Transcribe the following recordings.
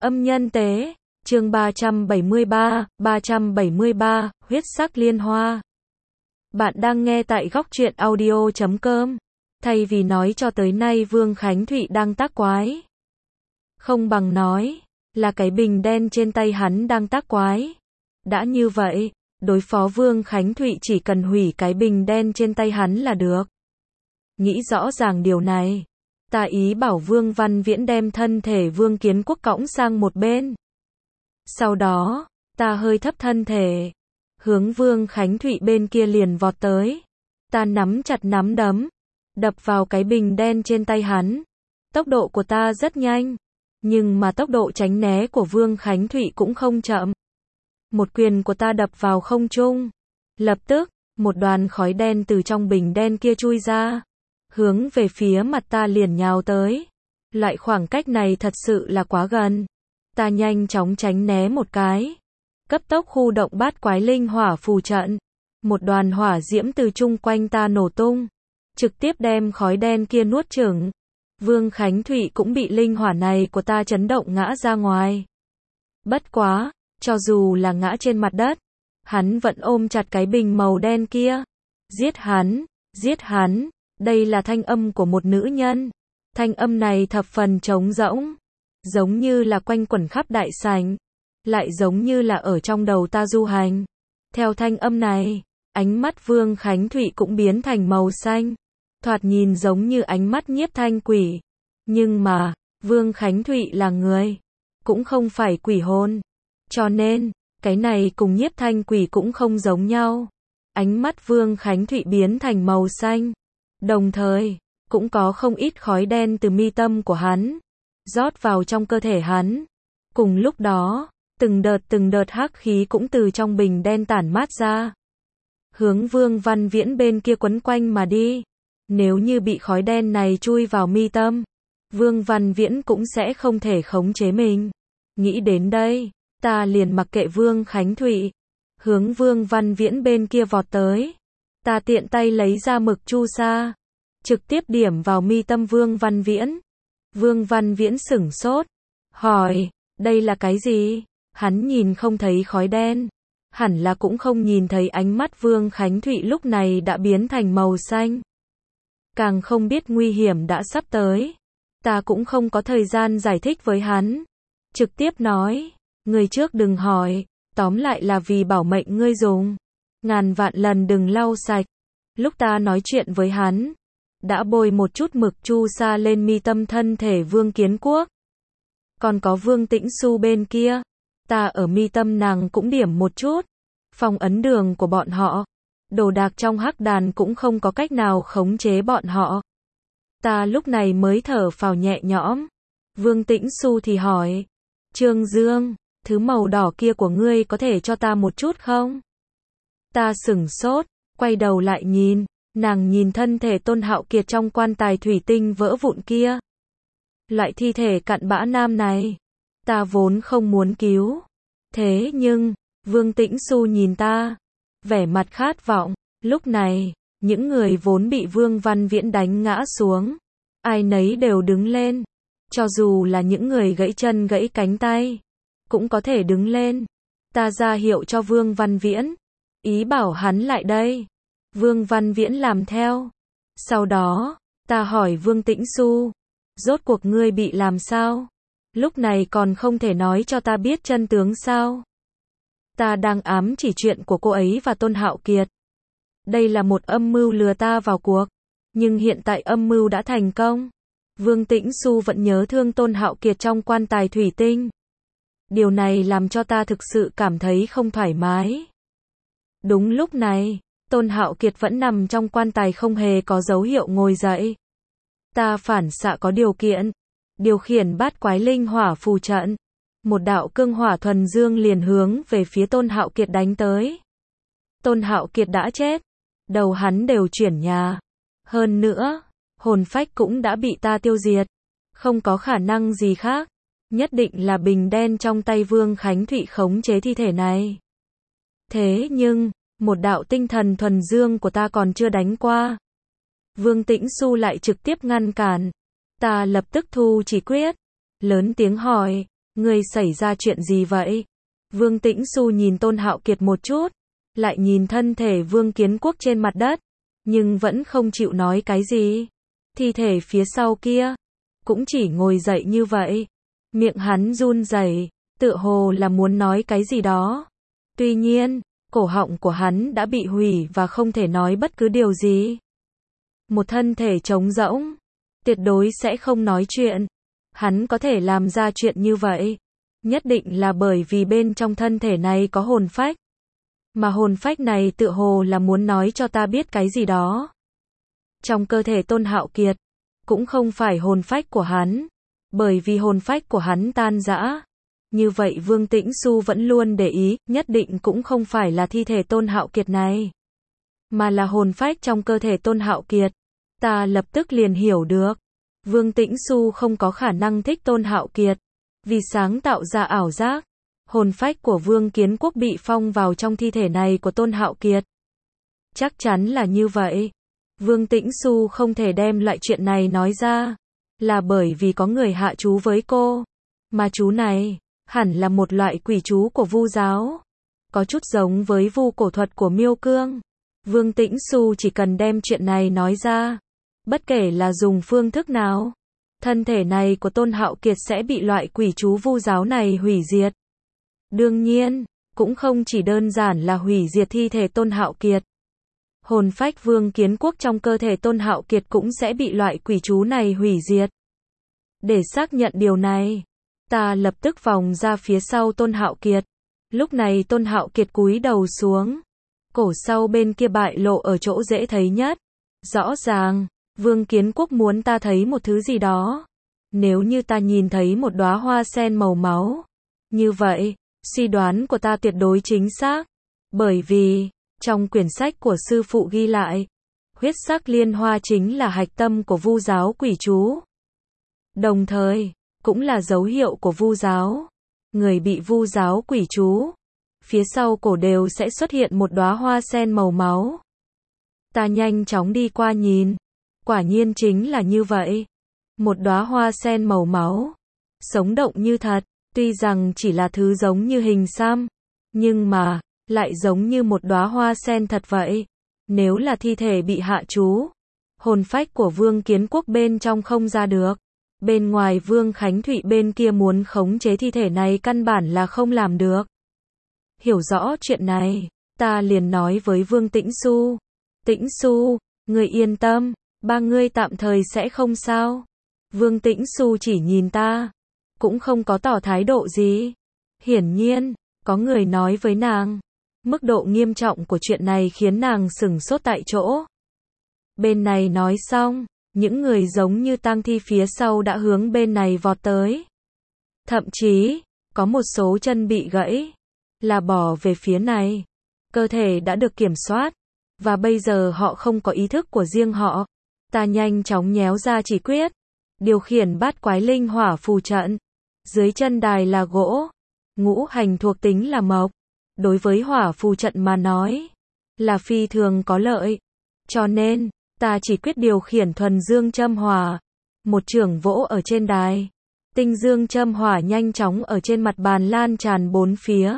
Âm nhân tế, chương 373, huyết sắc liên hoa. Bạn đang nghe tại góc truyện audio.com. Thay vì nói cho tới nay Vương Khánh Thụy đang tác quái, không bằng nói là cái bình đen trên tay hắn đang tác quái. Đã như vậy, đối phó Vương Khánh Thụy chỉ cần hủy cái bình đen trên tay hắn là được. Nghĩ rõ ràng điều này, ta ý bảo Vương Văn Viễn đem thân thể Vương Kiến Quốc cõng sang một bên. Sau đó, ta hơi thấp thân thể, hướng Vương Khánh Thụy bên kia liền vọt tới. Ta nắm chặt nắm đấm, đập vào cái bình đen trên tay hắn. Tốc độ của ta rất nhanh, nhưng mà tốc độ tránh né của Vương Khánh Thụy cũng không chậm. Một quyền của ta đập vào không trung. Lập tức, một đoàn khói đen từ trong bình đen kia chui ra, hướng về phía mặt ta liền nhào tới. Loại khoảng cách này thật sự là quá gần. Ta nhanh chóng tránh né một cái, cấp tốc khu động bát quái linh hỏa phù trận. Một đoàn hỏa diễm từ chung quanh ta nổ tung, trực tiếp đem khói đen kia nuốt chửng. Vương Khánh Thụy cũng bị linh hỏa này của ta chấn động ngã ra ngoài. Bất quá, cho dù là ngã trên mặt đất, hắn vẫn ôm chặt cái bình màu đen kia. Giết hắn, giết hắn. Đây là thanh âm của một nữ nhân. Thanh âm này thập phần trống rỗng, giống như là quanh quẩn khắp đại sảnh, lại giống như là ở trong đầu ta du hành. Theo thanh âm này, ánh mắt Vương Khánh Thụy cũng biến thành màu xanh, thoạt nhìn giống như ánh mắt nhiếp thanh quỷ. Nhưng mà, Vương Khánh Thụy là người, cũng không phải quỷ hồn. Cho nên, cái này cùng nhiếp thanh quỷ cũng không giống nhau. Ánh mắt Vương Khánh Thụy biến thành màu xanh, đồng thời, cũng có không ít khói đen từ mi tâm của hắn rót vào trong cơ thể hắn. Cùng lúc đó, từng đợt hắc khí cũng từ trong bình đen tản mát ra, hướng Vương Văn Viễn bên kia quấn quanh mà đi. Nếu như bị khói đen này chui vào mi tâm, Vương Văn Viễn cũng sẽ không thể khống chế mình. Nghĩ đến đây, ta liền mặc kệ Vương Khánh Thụy, hướng Vương Văn Viễn bên kia vọt tới. Ta tiện tay lấy ra mực chu sa, trực tiếp điểm vào mi tâm Vương Văn Viễn. Vương Văn Viễn sửng sốt, hỏi, đây là cái gì? Hắn nhìn không thấy khói đen, hẳn là cũng không nhìn thấy ánh mắt Vương Khánh Thụy lúc này đã biến thành màu xanh. Càng không biết nguy hiểm đã sắp tới. Ta cũng không có thời gian giải thích với hắn, trực tiếp nói, người trước đừng hỏi, tóm lại là vì bảo mệnh ngươi dùng. Ngàn vạn lần đừng lau sạch. Lúc ta nói chuyện với hắn, đã bôi một chút mực chu sa lên mi tâm thân thể Vương Kiến Quốc. Còn có Vương Tĩnh Xu bên kia, ta ở mi tâm nàng cũng điểm một chút. Phong ấn đường của bọn họ, đồ đạc trong hắc đàn cũng không có cách nào khống chế bọn họ. Ta lúc này mới thở phào nhẹ nhõm. Vương Tĩnh Xu thì hỏi, Trương Dương, thứ màu đỏ kia của ngươi có thể cho ta một chút không? Ta sửng sốt, quay đầu lại nhìn. Nàng nhìn thân thể Tôn Hạo Kiệt trong quan tài thủy tinh vỡ vụn kia. Loại thi thể cặn bã nam này, ta vốn không muốn cứu. Thế nhưng, Vương Tĩnh Xu nhìn ta, vẻ mặt khát vọng. Lúc này, những người vốn bị Vương Văn Viễn đánh ngã xuống, ai nấy đều đứng lên. Cho dù là những người gãy chân gãy cánh tay, cũng có thể đứng lên. Ta ra hiệu cho Vương Văn Viễn, ý bảo hắn lại đây. Vương Văn Viễn làm theo. Sau đó, ta hỏi Vương Tĩnh Xu, rốt cuộc ngươi bị làm sao? Lúc này còn không thể nói cho ta biết chân tướng sao? Ta đang ám chỉ chuyện của cô ấy và Tôn Hạo Kiệt. Đây là một âm mưu lừa ta vào cuộc, nhưng hiện tại âm mưu đã thành công. Vương Tĩnh Xu vẫn nhớ thương Tôn Hạo Kiệt trong quan tài thủy tinh. Điều này làm cho ta thực sự cảm thấy không thoải mái. Đúng lúc này, Tôn Hạo Kiệt vẫn nằm trong quan tài không hề có dấu hiệu ngồi dậy. Ta phản xạ có điều kiện, điều khiển bát quái linh hỏa phù trận. Một đạo cương hỏa thuần dương liền hướng về phía Tôn Hạo Kiệt đánh tới. Tôn Hạo Kiệt đã chết, đầu hắn đều chuyển nhà. Hơn nữa, hồn phách cũng đã bị ta tiêu diệt. Không có khả năng gì khác. Nhất định là bình đen trong tay Vương Khánh Thụy khống chế thi thể này. Thế nhưng, một đạo tinh thần thuần dương của ta còn chưa đánh qua. Vương Tĩnh Xu lại trực tiếp ngăn cản. Ta lập tức thu chỉ quyết, lớn tiếng hỏi, Ngươi xảy ra chuyện gì vậy? Vương Tĩnh Xu nhìn Tôn Hạo Kiệt một chút, lại nhìn thân thể Vương Kiến Quốc trên mặt đất, nhưng vẫn không chịu nói cái gì. Thi thể phía sau kia, cũng chỉ ngồi dậy như vậy. Miệng hắn run rẩy, tựa hồ là muốn nói cái gì đó. Tuy nhiên, cổ họng của hắn đã bị hủy và không thể nói bất cứ điều gì. Một thân thể trống rỗng, tuyệt đối sẽ không nói chuyện. Hắn có thể làm ra chuyện như vậy, nhất định là bởi vì bên trong thân thể này có hồn phách. Mà hồn phách này tựa hồ là muốn nói cho ta biết cái gì đó. Trong cơ thể Tôn Hạo Kiệt, cũng không phải hồn phách của hắn, bởi vì hồn phách của hắn tan rã. Như vậy Vương Tĩnh Xu vẫn luôn để ý, nhất định cũng không phải là thi thể Tôn Hạo Kiệt này, mà là hồn phách trong cơ thể Tôn Hạo Kiệt. Ta lập tức liền hiểu được, Vương Tĩnh Xu không có khả năng thích Tôn Hạo Kiệt, vì sáng tạo ra ảo giác, hồn phách của Vương Kiến Quốc bị phong vào trong thi thể này của Tôn Hạo Kiệt. Chắc chắn là như vậy. Vương Tĩnh Xu không thể đem loại chuyện này nói ra, là bởi vì có người hạ chú với cô, mà chú này hẳn là một loại quỷ chú của Vu giáo, có chút giống với Vu cổ thuật của Miêu Cương. Vương Tĩnh Xu chỉ cần đem chuyện này nói ra, bất kể là dùng phương thức nào, thân thể này của Tôn Hạo Kiệt sẽ bị loại quỷ chú Vu giáo này hủy diệt. Đương nhiên, cũng không chỉ đơn giản là hủy diệt thi thể Tôn Hạo Kiệt. Hồn phách Vương Kiến Quốc trong cơ thể Tôn Hạo Kiệt cũng sẽ bị loại quỷ chú này hủy diệt. Để xác nhận điều này, ta lập tức vòng ra phía sau Tôn Hạo Kiệt. Lúc này Tôn Hạo Kiệt cúi đầu xuống, cổ sau bên kia bại lộ ở chỗ dễ thấy nhất. Rõ ràng, Vương Kiến Quốc muốn ta thấy một thứ gì đó. Nếu như ta nhìn thấy một đóa hoa sen màu máu, như vậy, suy đoán của ta tuyệt đối chính xác. Bởi vì, trong quyển sách của sư phụ ghi lại, huyết sắc liên hoa chính là hạch tâm của Vu giáo quỷ chú. Đồng thời, cũng là dấu hiệu của Vu giáo. Người bị Vu giáo quỷ chú, phía sau cổ đều sẽ xuất hiện một đóa hoa sen màu máu. Ta nhanh chóng đi qua nhìn, quả nhiên chính là như vậy. Một đóa hoa sen màu máu, sống động như thật, tuy rằng chỉ là thứ giống như hình xăm, nhưng mà lại giống như một đóa hoa sen thật vậy. Nếu là thi thể bị hạ chú, hồn phách của Vương Kiến Quốc bên trong không ra được. Bên ngoài Vương Khánh Thụy bên kia muốn khống chế thi thể này căn bản là không làm được. Hiểu rõ chuyện này, ta liền nói với Vương Tĩnh Xu. Tĩnh Xu, người yên tâm, ba ngươi tạm thời sẽ không sao. Vương Tĩnh Xu chỉ nhìn ta, cũng không có tỏ thái độ gì. Hiển nhiên, có người nói với nàng. Mức độ nghiêm trọng của chuyện này khiến nàng sửng sốt tại chỗ. Bên này nói xong, những người giống như tang thi phía sau đã hướng bên này vọt tới. Thậm chí, có một số chân bị gãy, là bỏ về phía này. Cơ thể đã được kiểm soát, và bây giờ họ không có ý thức của riêng họ. Ta nhanh chóng nhéo ra chỉ quyết, điều khiển bát quái linh hỏa phù trận. Dưới chân đài là gỗ, ngũ hành thuộc tính là mộc. Đối với hỏa phù trận mà nói, là phi thường có lợi. Cho nên, ta chỉ quyết điều khiển thuần dương châm hỏa. Một chưởng vỗ ở trên đài. Tinh dương châm hỏa nhanh chóng ở trên mặt bàn lan tràn bốn phía.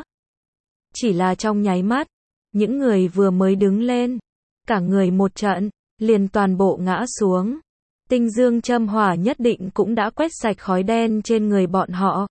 Chỉ là trong nháy mắt, những người vừa mới đứng lên, cả người một trận, liền toàn bộ ngã xuống. Tinh dương châm hỏa nhất định cũng đã quét sạch khói đen trên người bọn họ.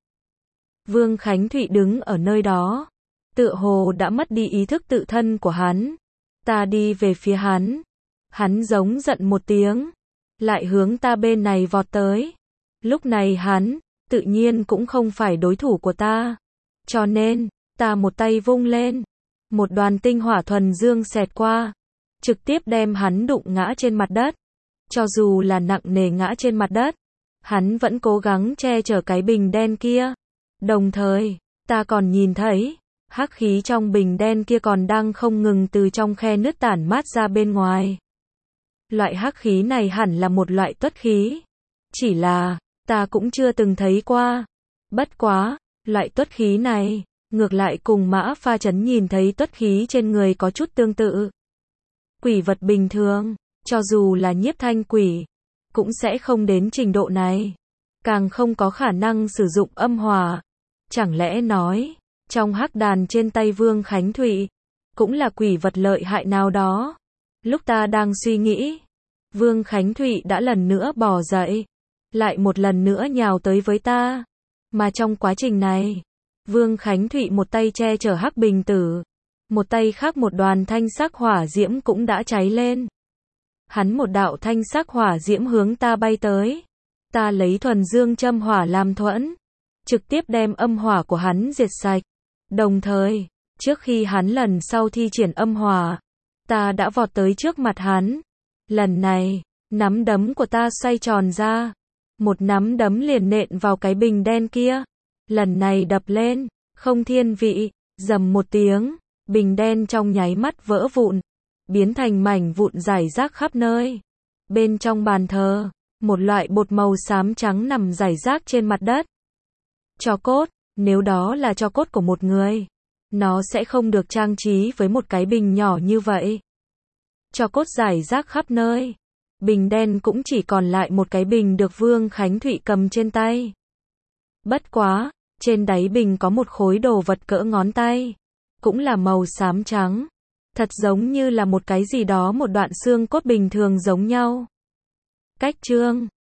Vương Khánh Thụy đứng ở nơi đó, tựa hồ đã mất đi ý thức tự thân của hắn. Ta đi về phía hắn. Hắn giống giận một tiếng, lại hướng ta bên này vọt tới. Lúc này hắn, tự nhiên cũng không phải đối thủ của ta. Cho nên, ta một tay vung lên. Một đoàn tinh hỏa thuần dương xẹt qua, trực tiếp đem hắn đụng ngã trên mặt đất. Cho dù là nặng nề ngã trên mặt đất, hắn vẫn cố gắng che chở cái bình đen kia. Đồng thời, ta còn nhìn thấy, hắc khí trong bình đen kia còn đang không ngừng từ trong khe nứt tản mát ra bên ngoài. Loại hắc khí này hẳn là một loại tuất khí. Chỉ là, ta cũng chưa từng thấy qua. Bất quá, loại tuất khí này, ngược lại cùng Mã Pha Chấn nhìn thấy tuất khí trên người có chút tương tự. Quỷ vật bình thường, cho dù là nhiếp thanh quỷ, cũng sẽ không đến trình độ này. Càng không có khả năng sử dụng âm hỏa, Chẳng lẽ nói, trong hắc đàn trên tay Vương Khánh Thụy, cũng là quỷ vật lợi hại nào đó? Lúc ta đang suy nghĩ, Vương Khánh Thụy đã lần nữa bò dậy, lại một lần nữa nhào tới với ta. Mà trong quá trình này, Vương Khánh Thụy một tay che chở hắc bình tử, một tay khác một đoàn thanh sắc hỏa diễm cũng đã cháy lên. Hắn một đạo thanh sắc hỏa diễm hướng ta bay tới. Ta lấy thuần dương châm hỏa làm thuẫn, trực tiếp đem âm hỏa của hắn diệt sạch. Đồng thời, trước khi hắn lần sau thi triển âm hỏa, ta đã vọt tới trước mặt hắn. Lần này, nắm đấm của ta xoay tròn ra, một nắm đấm liền nện vào cái bình đen kia. Lần này đập lên, không thiên vị, rầm một tiếng, bình đen trong nháy mắt vỡ vụn, biến thành mảnh vụn rải rác khắp nơi. Bên trong bàn thờ, một loại bột màu xám trắng nằm rải rác trên mặt đất. Tro cốt, nếu đó là tro cốt của một người, nó sẽ không được trang trí với một cái bình nhỏ như vậy. Tro cốt rải rác khắp nơi. Bình đen cũng chỉ còn lại một cái bình được Vương Khánh Thụy cầm trên tay. Bất quá, trên đáy bình có một khối đồ vật cỡ ngón tay, cũng là màu xám trắng, thật giống như là một cái gì đó, một đoạn xương cốt bình thường giống nhau. Cách chương